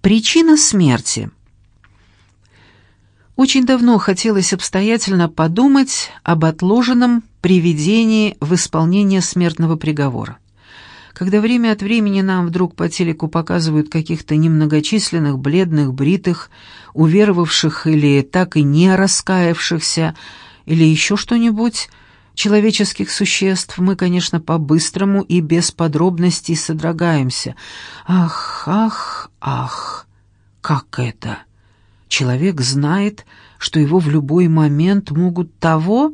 Причина смерти. Очень давно хотелось обстоятельно подумать об отложенном приведении в исполнение смертного приговора. Когда время от времени нам вдруг по телеку показывают каких-то немногочисленных, бледных, бритых, уверовавших или так и не раскаявшихся, или еще что-нибудь, человеческих существ, мы, конечно, по-быстрому и без подробностей содрогаемся. Ах, ах, ах, как это? Человек знает, что его в любой момент могут того?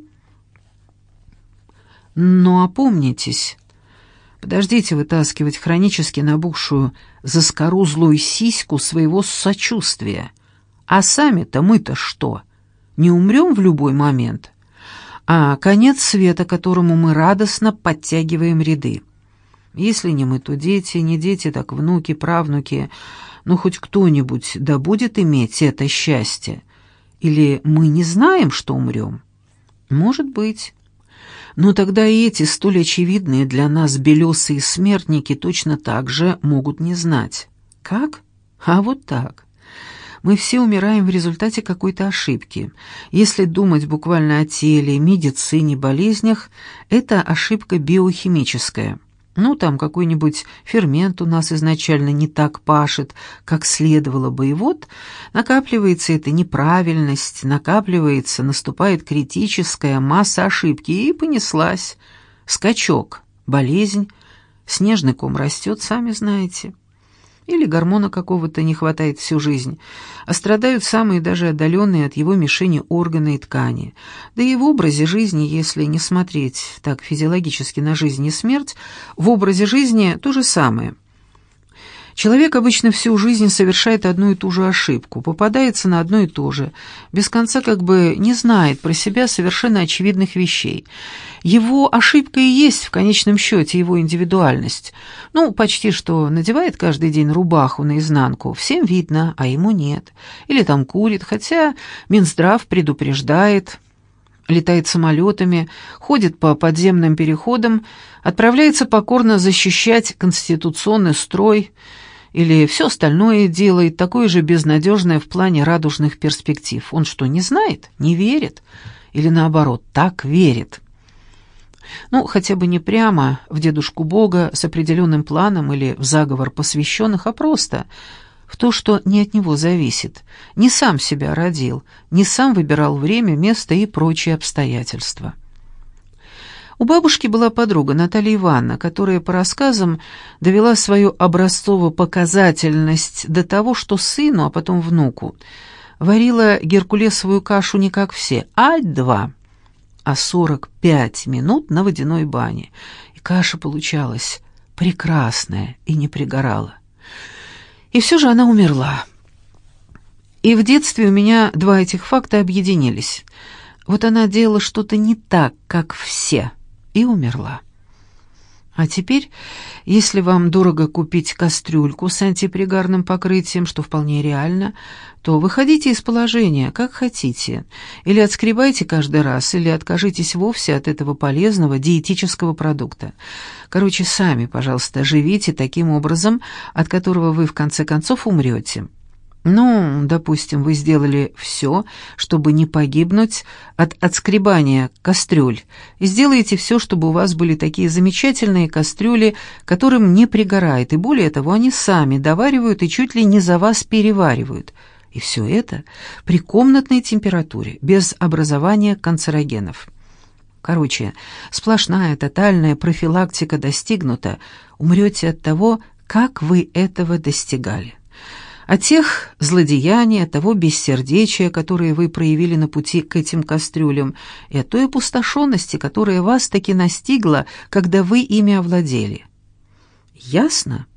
Но опомнитесь. Подождите вытаскивать хронически набухшую заскорузлую сиську своего сочувствия. А сами-то мы-то что? Не умрем в любой момент? А конец света, к которому мы радостно подтягиваем ряды. Если не мы, то дети, не дети, так внуки, правнуки, ну хоть кто-нибудь да будет иметь это счастье. Или мы не знаем, что умрем? Может быть. Но тогда и эти столь очевидные для нас белесые смертники точно так же могут не знать. Как? А вот так. Мы все умираем в результате какой-то ошибки. Если думать буквально о теле, медицине, болезнях, это ошибка биохимическая. Ну, там какой-нибудь фермент у нас изначально не так пашет, как следовало бы, и вот накапливается эта неправильность, накапливается, наступает критическая масса ошибки, и понеслась. Скачок, болезнь, снежный ком растет, сами знаете. Или гормона какого-то не хватает всю жизнь, а страдают самые даже отдаленные от его мишени органы и ткани. Да и в образе жизни, если не смотреть так физиологически на жизнь и смерть, в образе жизни то же самое. Человек обычно всю жизнь совершает одну и ту же ошибку, попадается на одно и то же, без конца как бы не знает про себя совершенно очевидных вещей. Его ошибка и есть в конечном счете его индивидуальность. Ну, почти что надевает каждый день рубаху наизнанку, всем видно, а ему нет. Или там курит, хотя Минздрав предупреждает, летает самолетами, ходит по подземным переходам, отправляется покорно защищать конституционный строй, или все остальное делает, такое же безнадежное в плане радужных перспектив. Он что, не знает? Не верит? Или наоборот, так верит? Ну, хотя бы не прямо в дедушку Бога с определенным планом или в заговор посвященных, а просто в то, что не от него зависит, не сам себя родил, не сам выбирал время, место и прочие обстоятельства. У бабушки была подруга Наталья Ивановна, которая, по рассказам, довела свою образцово-показательность до того, что сыну, а потом внуку, варила геркулесовую кашу не как все, а 45 минут на водяной бане. И каша получалась прекрасная и не пригорала. И все же она умерла. И в детстве у меня два этих факта объединились. Вот она делала что-то не так, как все, и умерла. А теперь, если вам дорого купить кастрюльку с антипригарным покрытием, что вполне реально, то выходите из положения, как хотите. Или отскребайте каждый раз, или откажитесь вовсе от этого полезного диетического продукта. Короче, сами, пожалуйста, живите таким образом, от которого вы в конце концов умрете. Ну, допустим, вы сделали все, чтобы не погибнуть от отскребания кастрюль, и сделаете все, чтобы у вас были такие замечательные кастрюли, которым не пригорает, и более того, они сами доваривают и чуть ли не за вас переваривают. И все это при комнатной температуре, без образования канцерогенов. Короче, сплошная тотальная профилактика достигнута, умрете от того, как вы этого достигали. От тех злодеяний, от того бессердечия, которые вы проявили на пути к этим кастрюлям, и от той опустошенности, которая вас таки настигла, когда вы ими овладели. Ясно?